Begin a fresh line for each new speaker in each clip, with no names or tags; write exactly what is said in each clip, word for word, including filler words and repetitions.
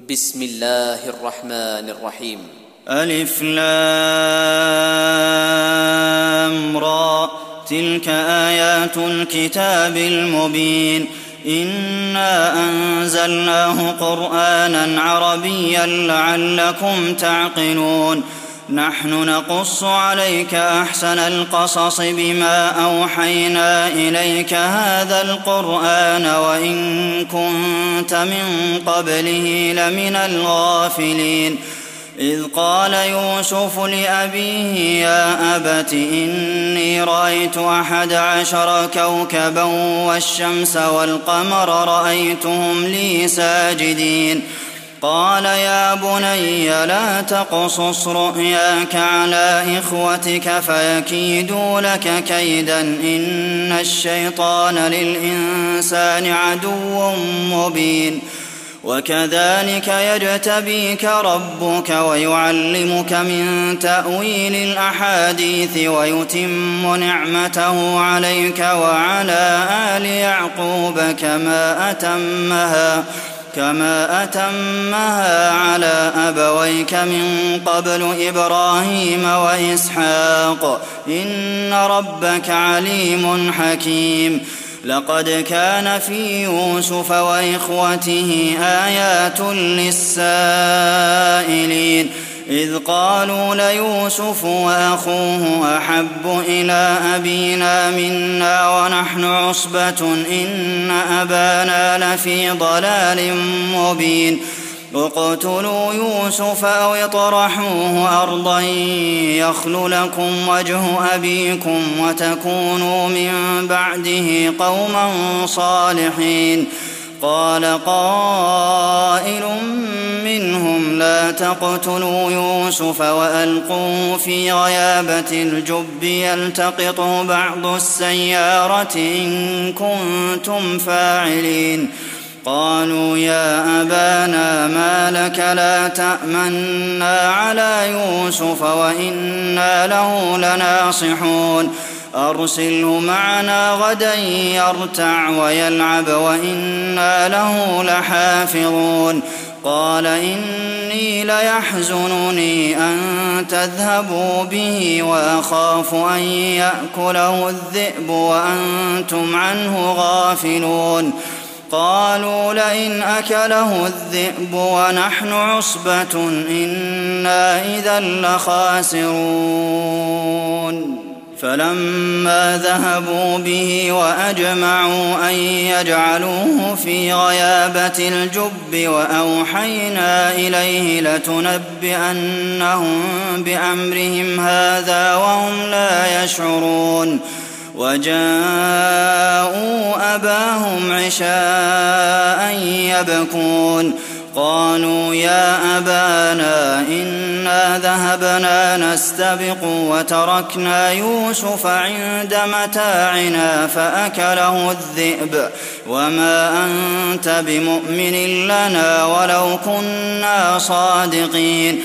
بسم الله الرحمن الرحيم.
ألف لام را، تلك آيات الكتاب المبين. إنا أنزلناه قرآنا عربيا لعلكم تعقلون. نحن نقص عليك أحسن القصص بما أوحينا إليك هذا القرآن وإن كنت من قبله لمن الغافلين. إذ قال يوسف لأبيه يا أبت إني رأيت أحد عشر كوكبا والشمس والقمر رأيتهم لي ساجدين. قال يا بني لا تقصص رؤياك على إخوتك فيكيدوا لك كيدا إن الشيطان للإنسان عدو مبين. وكذلك يجتبيك ربك ويعلمك من تأويل الأحاديث ويتم نعمته عليك وعلى آل يعقوب كما أتمها كما أتمها على أبويك من قبل إبراهيم وإسحاق إن ربك عليم حكيم. لقد كان في يوسف وإخوته آيات للسائلين إذ قالوا ليوسف وأخوه أحب إلى أبينا منا ونحن عصبة إن أبانا لفي ضلال مبين. اقتلوا يوسف أو اطرحوه أرضا يخل لكم وجه أبيكم وتكونوا من بعده قوما صالحين. قال قائل منهم لا تقتلوا يوسف وألقوه في غيابة الجب يلتقطه بعض السيارة إن كنتم فاعلين. قالوا يا أبانا ما لك لا تأمنا على يوسف وإنا له لناصحون. أرسله معنا غدا يرتع ويلعب وإنا له لحافظون. قال إني ليحزنني أن تذهبوا به وأخاف أن يأكله الذئب وأنتم عنه غافلون. قالوا لئن أكله الذئب ونحن عصبة إنا إذا لخاسرون. فلما ذهبوا به وأجمعوا أن يجعلوه في غيابة الجب وأوحينا إليه لتنبئنهم بأمرهم هذا وهم لا يشعرون. وجاءوا أباهم عشاء يبكون. قالوا يا أبانا إنا ذهبنا نستبق وتركنا يوسف عند متاعنا فأكله الذئب وما أنت بمؤمن لنا ولو كنا صادقين.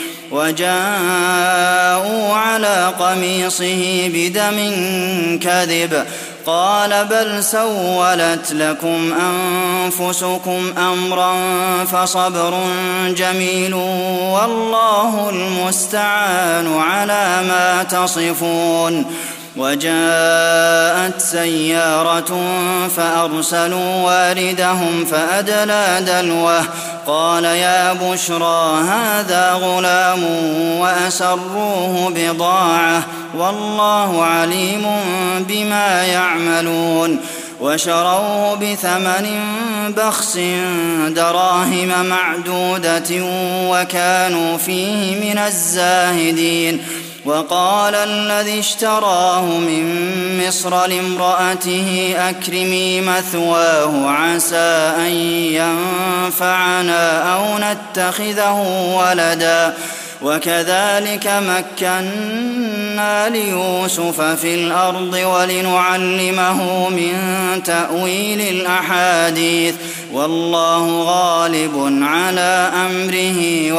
وجاءوا على قميصه بدم كذب. قال بل سولت لكم أنفسكم أمرا فصبر جميل والله المستعان على ما تصفون. وجاءت سيارة فأرسلوا واردهم فأدلى دلوه. قال يا بشرى هذا غلام وأسروه بضاعة والله عليم بما يعملون. وشروه بثمن بخس دراهم معدودة وكانوا فيه من الزاهدين. وقال الذي اشتراه من مصر لامرأته أكرمي مثواه عسى أن ينفعنا أو نتخذه ولدا. وكذلك مكنا ليوسف في الأرض ولنعلمه من تأويل الأحاديث والله غالب على أمره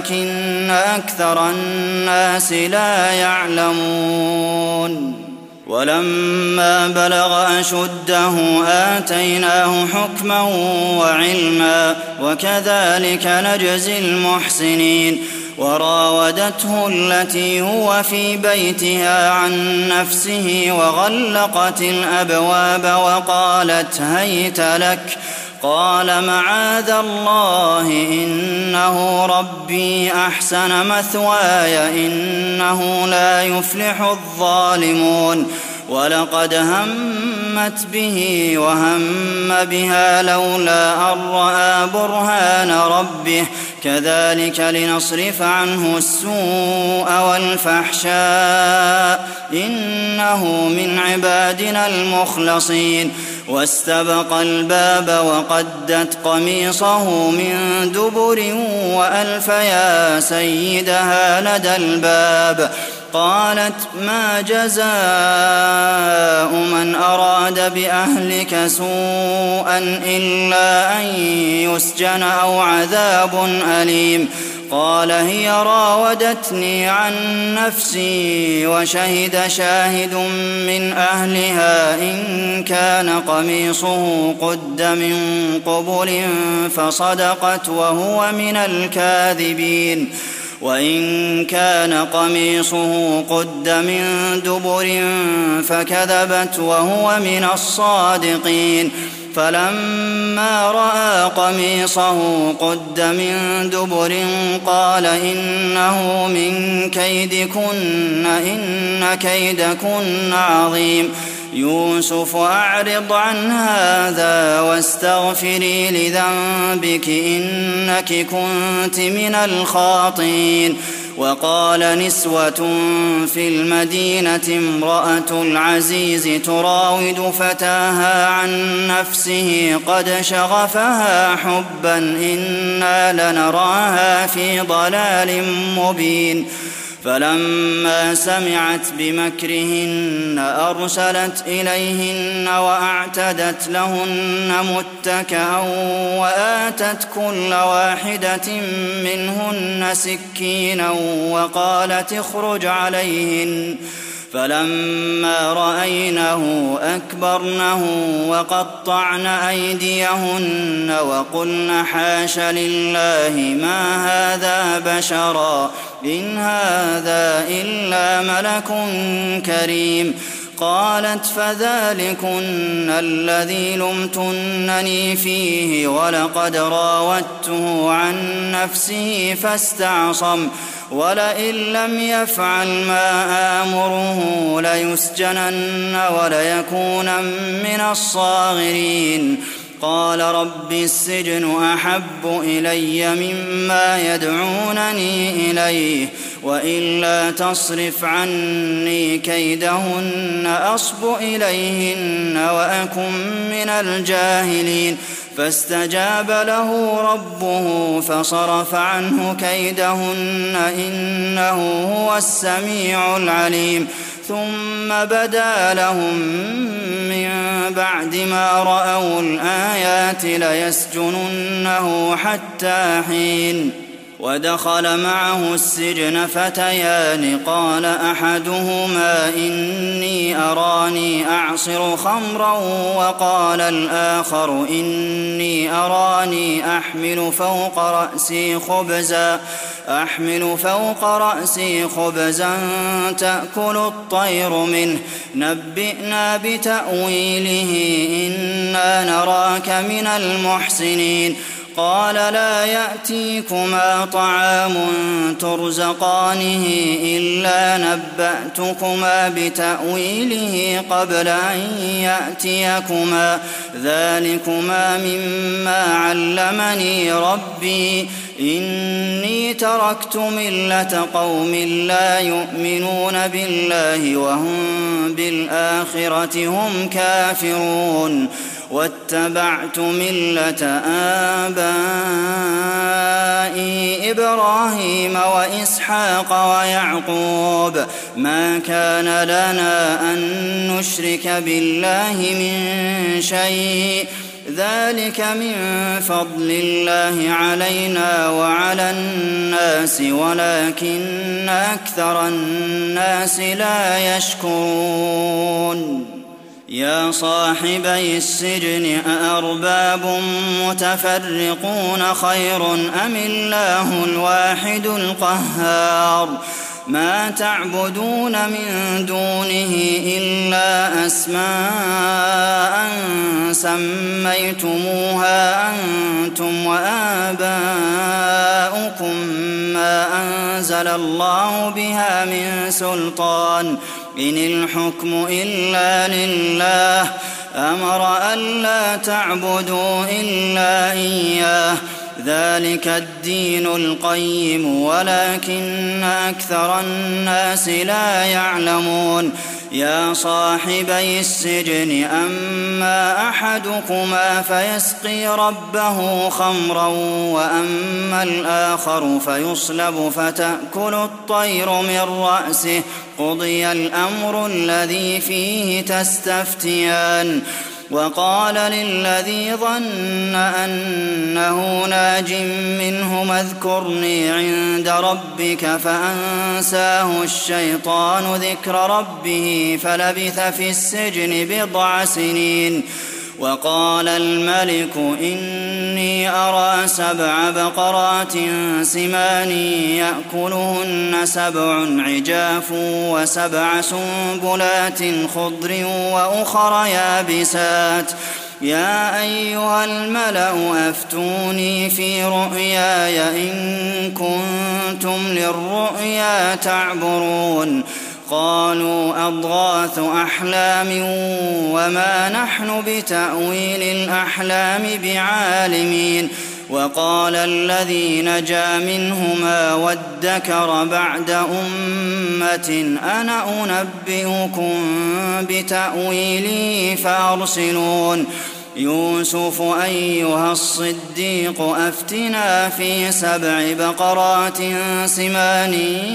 ولكن أكثر الناس لا يعلمون. ولما بلغ أشده آتيناه حكما وعلما وكذلك نجزي المحسنين وراودته التي هو في بيتها عن نفسه وغلقت الأبواب وقالت هيت لك قال معاذ الله إنه ربي أحسن مثواي إنه لا يفلح الظالمون ولقد همت به وهم بها لولا أن رأى برهان ربه كذلك لنصرف عنه السوء والفحشاء إنه من عبادنا المخلصين واستبق الباب وقدت قميصه من دبر وألف يا سيدها لدى الباب قالت ما جزاء من أراد بأهلك سوءا إلا أن يسجن أو عذاب أليم قال هي راودتني عن نفسي وشهد شاهد من أهلها إن كان قميصه قد من قبل فصدقت وهو من الكاذبين وإن كان قميصه قد من دبر فكذبت وهو من الصادقين فلما رأى قميصه قد من دبر قال إنه من كيدكن إن كيدكن عظيم يوسف أعرض عن هذا واستغفري لذنبك إنك كنت من الخاطئين وقال نسوة في المدينة امرأة العزيز تراود فتاها عن نفسه قد شغفها حبا إنا لنراها في ضلال مبين فلما سمعت بمكرهن أرسلت إليهن وأعتدت لهن متكئا وآتت كل واحدة منهن سكينا وقالت اخرج عليهن فلما رأينه أكبرنه وقطعن أيديهن وقلن حاش لله ما هذا بشرا إن هذا إلا ملك كريم قالت فذلكن الذي لمتنني فيه ولقد راودته عن نفسه فاستعصم ولئن لم يفعل ما آمره ليسجنن وليكون من الصاغرين قال رب السجن أحب إلي مما يدعونني إليه وإلا تصرف عني كيدهن أصب إليهن وأكن من الجاهلين فاستجاب له ربه فصرف عنه كيدهن إنه هو السميع العليم ثم بدا لهم من بعد ما رأوا الآيات ليسجننه حتى حين ودخل معه السجن فتيان قال أحدهما إني أراني أعصر خمرا وقال الآخر إني أراني أحمل فوق رأسي خبزا أحمل فوق رأسي خبزا تأكل الطير منه نبئنا بتأويله إنا نراك من المحسنين قال لا يأتيكما طعام ترزقانه إلا نبأتكما بتأويله قبل أن يأتيكما ذلكما مما علمني ربي إني تركت ملة قوم لا يؤمنون بالله وهم بالآخرة هم كافرون واتبعت ملة آبائي إبراهيم وإسحاق ويعقوب ما كان لنا أن نشرك بالله من شيء ذلك من فضل الله علينا وعلى الناس البأس ولكن أكثر الناس لا يشكرون يا صاحبي السجن أأرباب متفرقون خير أم الله الواحد القهار ما تعبدون من دونه إلا أسماء سميتموها أنتم وآباؤكم ما أنزل الله بها من سلطان إن الحكم إلا لله أمر ألا تعبدوا إلا إياه ذلك الدين القيم ولكن أكثر الناس لا يعلمون يا صاحبي السجن أما أحدكما فيسقي ربه خمرا وأما الآخر فيصلب فتأكل الطير من رأسه قضي الأمر الذي فيه تستفتيان وقال للذي ظن أنه ناج منهما اذكرني عند ربك فأنساه الشيطان ذكر ربه فلبث في السجن بضع سنين وقال الملك إني أرى سبع بقرات سمان يأكلهن سبع عجاف وسبع سنبلات خضر وأخر يابسات يا أيها الملأ أفتوني في رؤياي إن كنتم للرؤيا تعبرون قالوا أضغاث أحلام وما نحن بتأويل الأحلام بعالمين وقال الذي نجا منهما وادكر بعد أمة أنا أنبئكم بتأويله فأرسلون يوسف أيها الصديق أفتنا في سبع بقرات سمان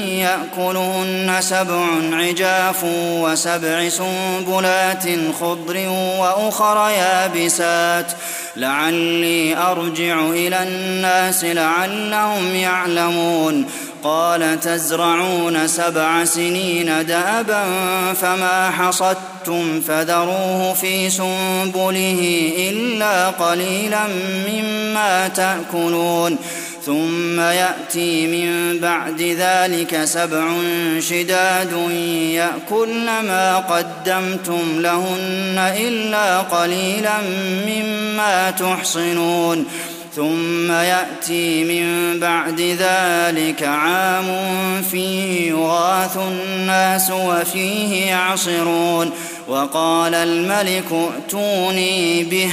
يأكلهن سبع عجاف وسبع سنبلات خضر وأخر يابسات لعلي أرجع إلى الناس لعلهم يعلمون قال تزرعون سبع سنين دأبا فما حصدتم فذروه في سنبله إلا قليلا مما تأكلون ثم يأتي من بعد ذلك سبع شداد يأكلن ما قدمتم لهن إلا قليلا مما تحصنون ثم يأتي من بعد ذلك عام فيه يغاث الناس وفيه يعصرون وقال الملك ائتوني به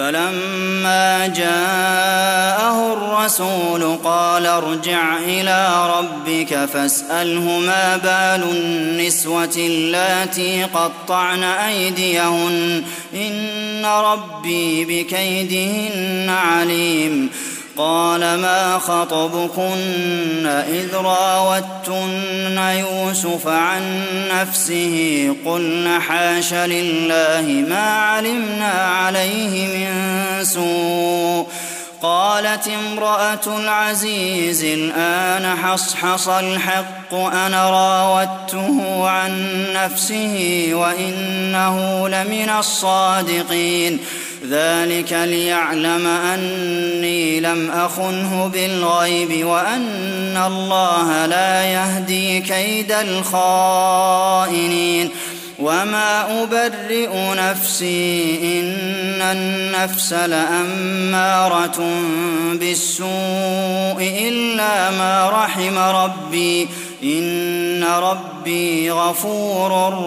فلما جاءه الرسول قال ارجع إلى ربك فاسأله ما بال النسوة اللاتي قطعن أيديهن إن ربي بكيدهن عليم قال ما خطبكن إذ راوتن يوسف عن نفسه قلن حاش لله ما علمنا عليه من سوء قالت امرأة العزيز الآن حصحص الحق أنا راودته عن نفسه وإنه لمن الصادقين ذلك ليعلم أني لم أخنه بالغيب وأن الله لا يهدي كيد الخائنين وما أبرئ نفسي إن النفس لأمارة بالسوء إلا ما رحم ربي إن ربي غفور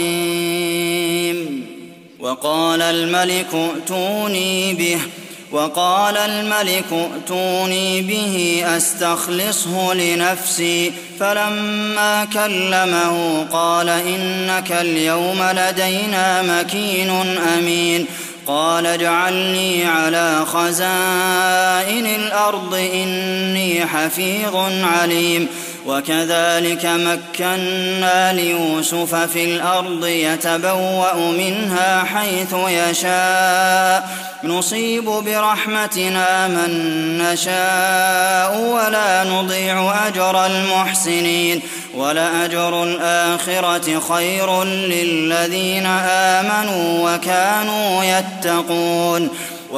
رحيم وقال الملك ائتوني به وقال الملك ائتوني به أستخلصه لنفسي فلما كلمه قال إنك اليوم لدينا مكين أمين قال اجعلني على خزائن الأرض إني حفيظ عليم وكذلك مكنا ليوسف في الأرض يتبوأ منها حيث يشاء نصيب برحمتنا من نشاء ولا نضيع أجر المحسنين ولأجر الآخرة خير للذين آمنوا وكانوا يتقون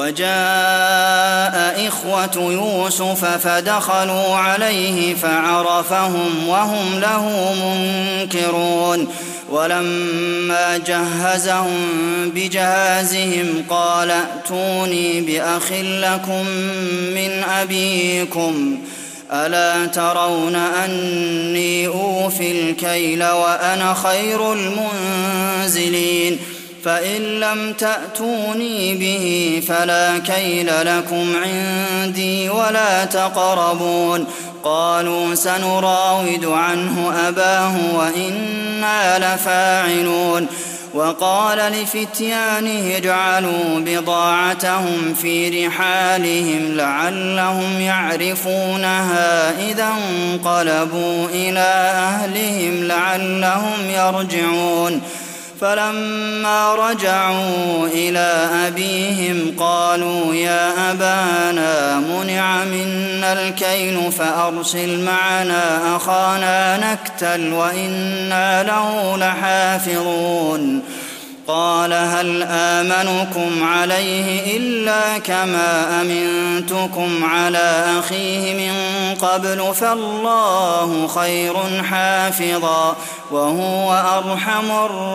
وجاء إخوة يوسف فدخلوا عليه فعرفهم وهم له منكرون ولما جهزهم بجهازهم قال ائتوني بأخ لكم من أبيكم ألا ترون أني أوفي الكيل وأنا خير المنزلين فإن لم تأتوني به فلا كيل لكم عندي ولا تقربون قالوا سنراود عنه أباه وإنا لفاعلون وقال لفتيانه اجعلوا بضاعتهم في رحالهم لعلهم يعرفونها إذا انقلبوا إلى أهلهم لعلهم يرجعون فلما رجعوا إلى أبيهم قالوا يا أبانا منع منا الكيل فأرسل معنا أخانا نكتل وإنا له لحافظون قال هل آمنكم عليه إلا كما أمنتكم على أخيه من قبل فالله خير حافظا وهو أرحم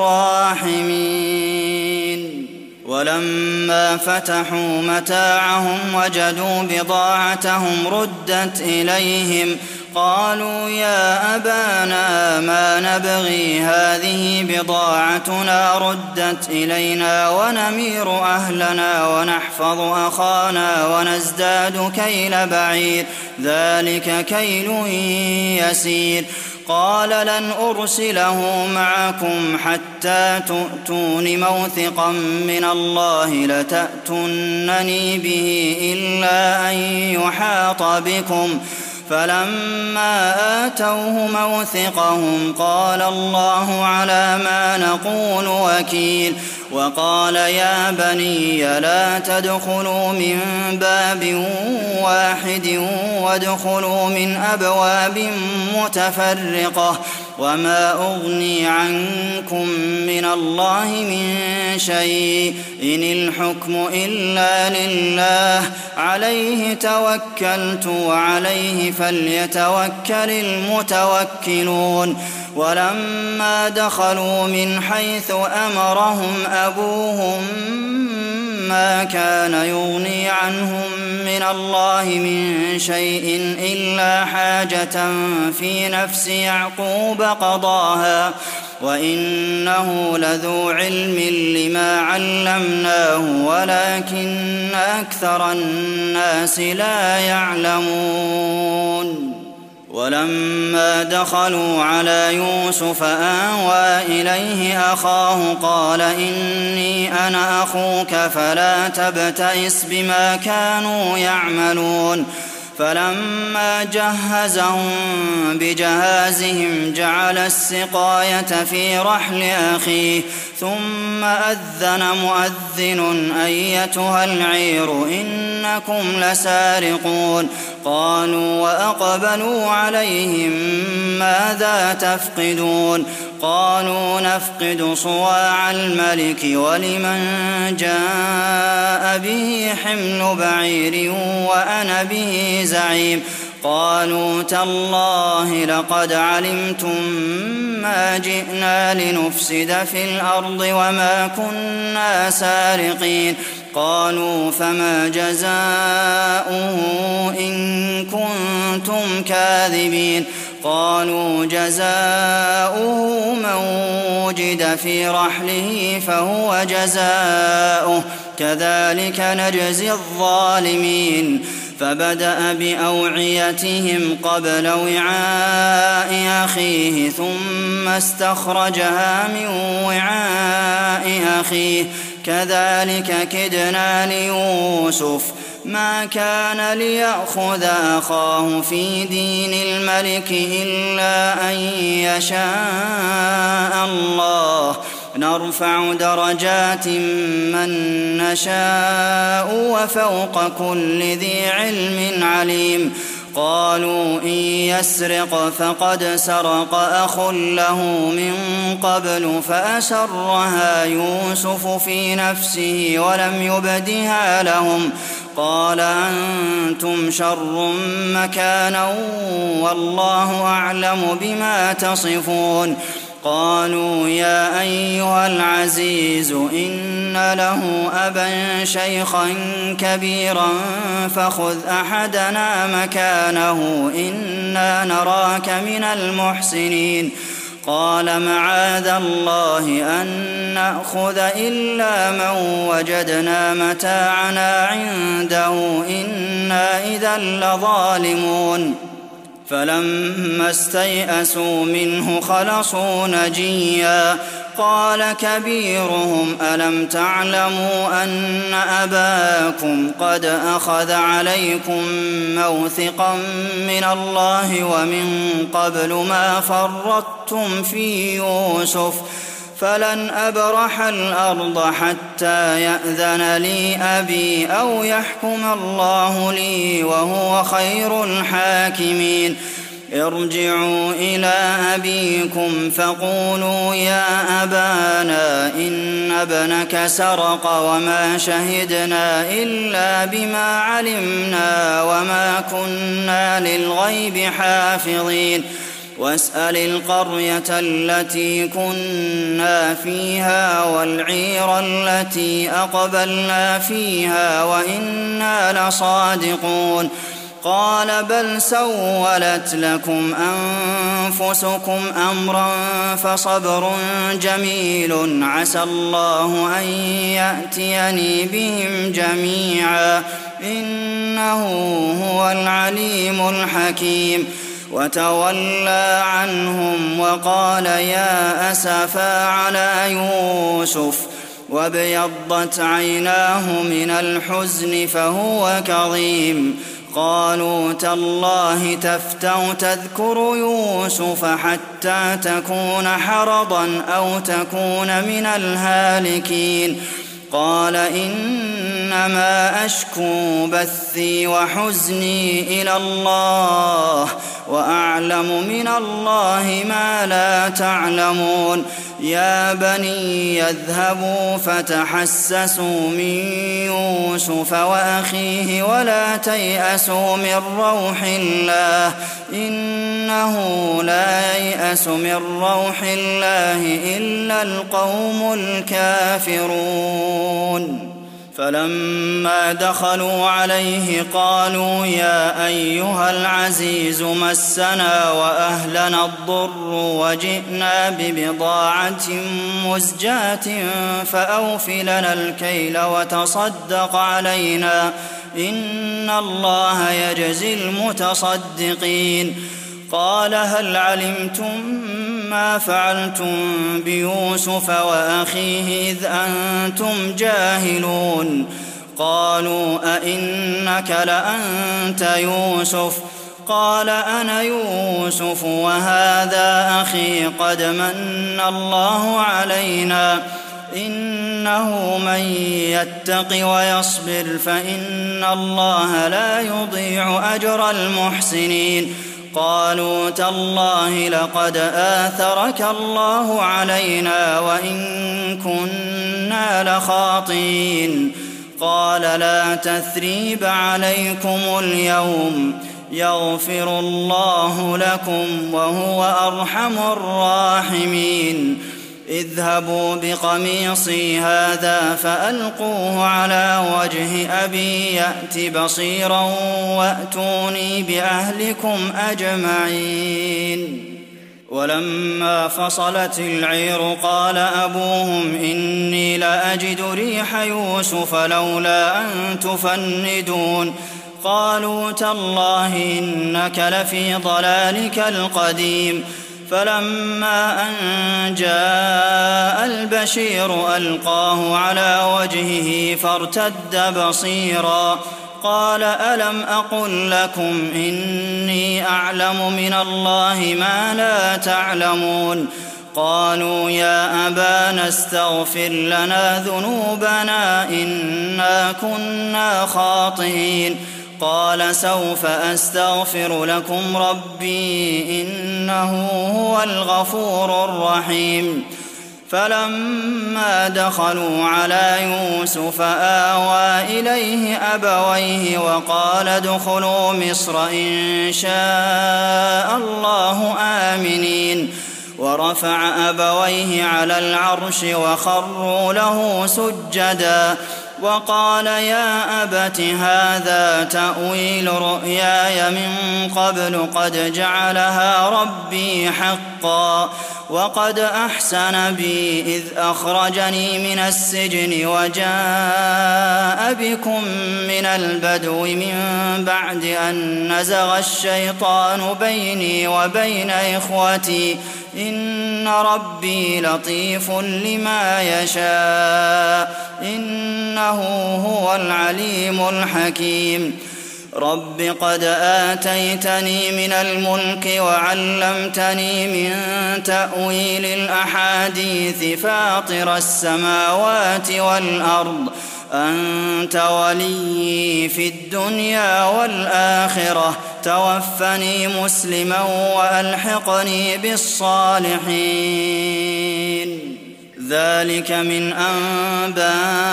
الراحمين ولما فتحوا متاعهم وجدوا بضاعتهم ردت إليهم قالوا يا أبانا ما نبغي هذه بضاعتنا ردت إلينا ونمير أهلنا ونحفظ أخانا ونزداد كيل بعير ذلك كيل يسير قال لن أرسله معكم حتى تؤتون موثقا من الله لتأتونني به إلا أن يحاط بكم فلما آتوه موثقهم قال الله على ما نقول وكيل وقال يا بني لا تدخلوا من باب واحد وادخلوا من أبواب متفرقة وما أغني عنكم من الله من شيء إن الحكم إلا لله عليه توكلت وعليه فليتوكل المتوكلون ولما دخلوا من حيث أمرهم أبوهم ما كان يغني عنهم من الله من شيء إلا حاجة في نفس يعقوب قضاها وإنه لذو علم لما علمناه ولكن أكثر الناس لا يعلمون ولما دخلوا على يوسف آوى إليه أخاه قال إني أنا أخوك فلا تبتئس بما كانوا يعملون فلما جهزهم بجهازهم جعل السقاية في رحل أخيه ثم أذن مؤذن أيتها العير إنكم لسارقون قالوا وأقبلوا عليهم ماذا تفقدون قالوا نفقد صواع الملك ولمن جاء به حمل بعير وأنا به زعيم قالوا تالله لقد علمتم ما جئنا لنفسد في الأرض وما كنا سارقين قالوا فما جزاؤه إن كنتم كاذبين قالوا جزاؤه من وجد في رحله فهو جزاؤه كذلك نجزي الظالمين فبدأ بأوعيتهم قبل وعاء أخيه ثم استخرجها من وعاء أخيه كذلك كدنا ليوسف ما كان ليأخذ أخاه في دين الملك إلا أن يشاء الله نرفع درجات من نشاء وفوق كل ذي علم عليم قالوا إن يسرق فقد سرق أخ له من قبل فأسرها يوسف في نفسه ولم يبدها لهم قال أنتم شر مكانا والله أعلم بما تصفون قالوا يا أيها العزيز إن له أبا شيخا كبيرا فخذ أحدنا مكانه إنا نراك من المحسنين قال معاذ الله أن نأخذ إلا من وجدنا متاعنا عنده إنا إذا لظالمون فلما استيئسوا منه خلصوا نجيا قال كبيرهم ألم تعلموا أن أباكم قد أخذ عليكم موثقا من الله ومن قبل ما فرطتم في يوسف فلن أبرح الأرض حتى يأذن لي أبي أو يحكم الله لي وهو خير الحاكمين ارجعوا إلى أبيكم فقولوا يا أبانا إن ابنك سرق وما شهدنا إلا بما علمنا وما كنا للغيب حافظين واسأل القرية التي كنا فيها والعير التي أقبلنا فيها وإنا لصادقون قال بل سولت لكم أنفسكم أمرا فصبر جميل عسى الله أن يأتيني بهم جميعا إنه هو العليم الحكيم وتولى عنهم وقال يا أسفا على يوسف وابيضت عيناه من الحزن فهو كظيم قالوا تالله تفتأ تذكر يوسف حتى تكون حرضا أو تكون من الهالكين قال إنما أشكو بثي وحزني إلى الله وأعلم من الله ما لا تعلمون يا بني يذهبوا فتحسسوا من يوسف وأخيه ولا تيأسوا من روح الله إنه لا ييأس من روح الله إلا القوم الكافرون فلما دخلوا عليه قالوا يا أيها العزيز مسنا وأهلنا الضر وجئنا ببضاعة مزجاة فأوف لنا الكيل وتصدق علينا إن الله يجزي المتصدقين قال هل علمتم ما فعلتم بيوسف وأخيه إذ أنتم جاهلون قالوا أئنك لأنت يوسف قال أنا يوسف وهذا أخي قد من الله علينا إنه من يتق ويصبر فإن الله لا يضيع أجر المحسنين قالوا تالله لقد آثرك الله علينا وإن كنا لخاطئين قال لا تثريب عليكم اليوم يغفر الله لكم وهو أرحم الراحمين اذهبوا بقميصي هذا فألقوه على وجه أبي يأت بصيرا وأتوني بأهلكم أجمعين ولما فصلت العير قال أبوهم إني لأجد ريح يوسف لولا أن تفندون قالوا تالله إنك لفي ضلالك القديم فلما أن جاء البشير ألقاه على وجهه فارتد بصيرا قال ألم أقل لكم إني أعلم من الله ما لا تعلمون قالوا يا أبانا استغفر لنا ذنوبنا إنا كنا خاطئين قال سوف أستغفر لكم ربي إنه هو الغفور الرحيم فلما دخلوا على يوسف آوى إليه أبويه وقال ادخلوا مصر إن شاء الله آمنين ورفع أبويه على العرش وخروا له سجدا وقال يا أبت هذا تأويل رؤياي من قبل قد جعلها ربي حقا وقد أحسن بي إذ أخرجني من السجن وجاء بكم من البدو من بعد أن نزغ الشيطان بيني وبين إخوتي إن ربي لطيف لما يشاء إنه هو العليم الحكيم رب قد آتيتني من الملك وعلمتني من تأويل الأحاديث فاطر السماوات والأرض أنت ولي في الدنيا والآخرة توفني مسلما وألحقني بالصالحين ذلك من أنباء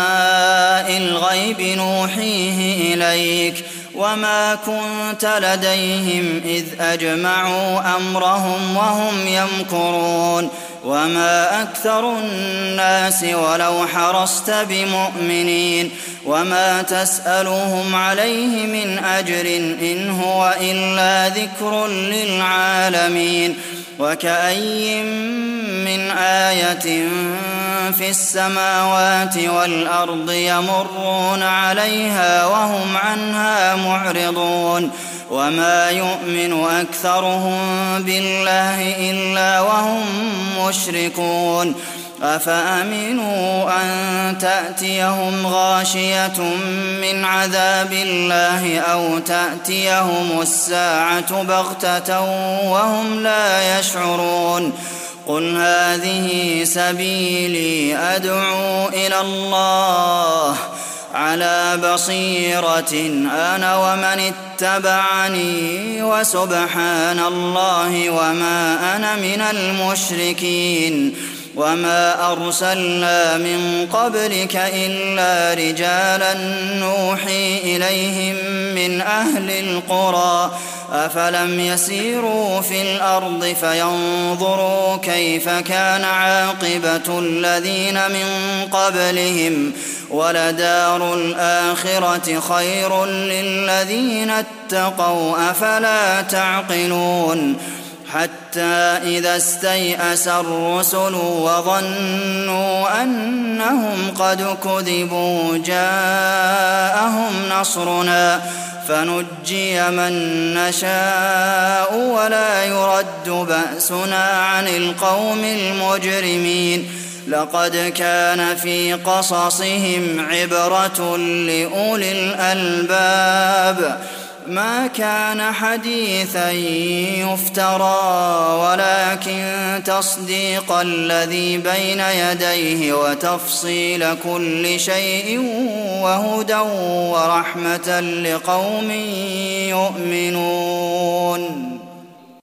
الغيب نوحيه إليك وما كنت لديهم إذ أجمعوا أمرهم وهم يمكرون وما أكثر الناس ولو حرصت بمؤمنين وما تسألهم عليه من أجر إن هو إلا ذكر للعالمين وكأي من آية في السماوات والأرض يمرون عليها وهم عنها معرضون وما يؤمن أكثرهم بالله إلا وهم مشركون أفأمنوا أن تأتيهم غاشية من عذاب الله أو تأتيهم الساعة بغتة وهم لا يشعرون قل هذه سبيلي أدعو إلى الله على بصيرة أنا ومن اتبعني وسبحان الله وما أنا من المشركين وما أرسلنا من قبلك إلا رجالا نوحي إليهم من أهل القرى أفلم يسيروا في الأرض فينظروا كيف كان عاقبة الذين من قبلهم ولدار الآخرة خير للذين اتقوا أفلا تعقلون حتى إذا استيأس الرسل وظنوا أنهم قد كذبوا جاءهم نصرنا فنجي من نشاء ولا يرد بأسنا عن القوم المجرمين لقد كان في قصصهم عبرة لأولي الألباب ما كان حديثا يفترى ولكن تصديق الذي بين يديه وتفصيل كل شيء وهدى ورحمة لقوم يؤمنون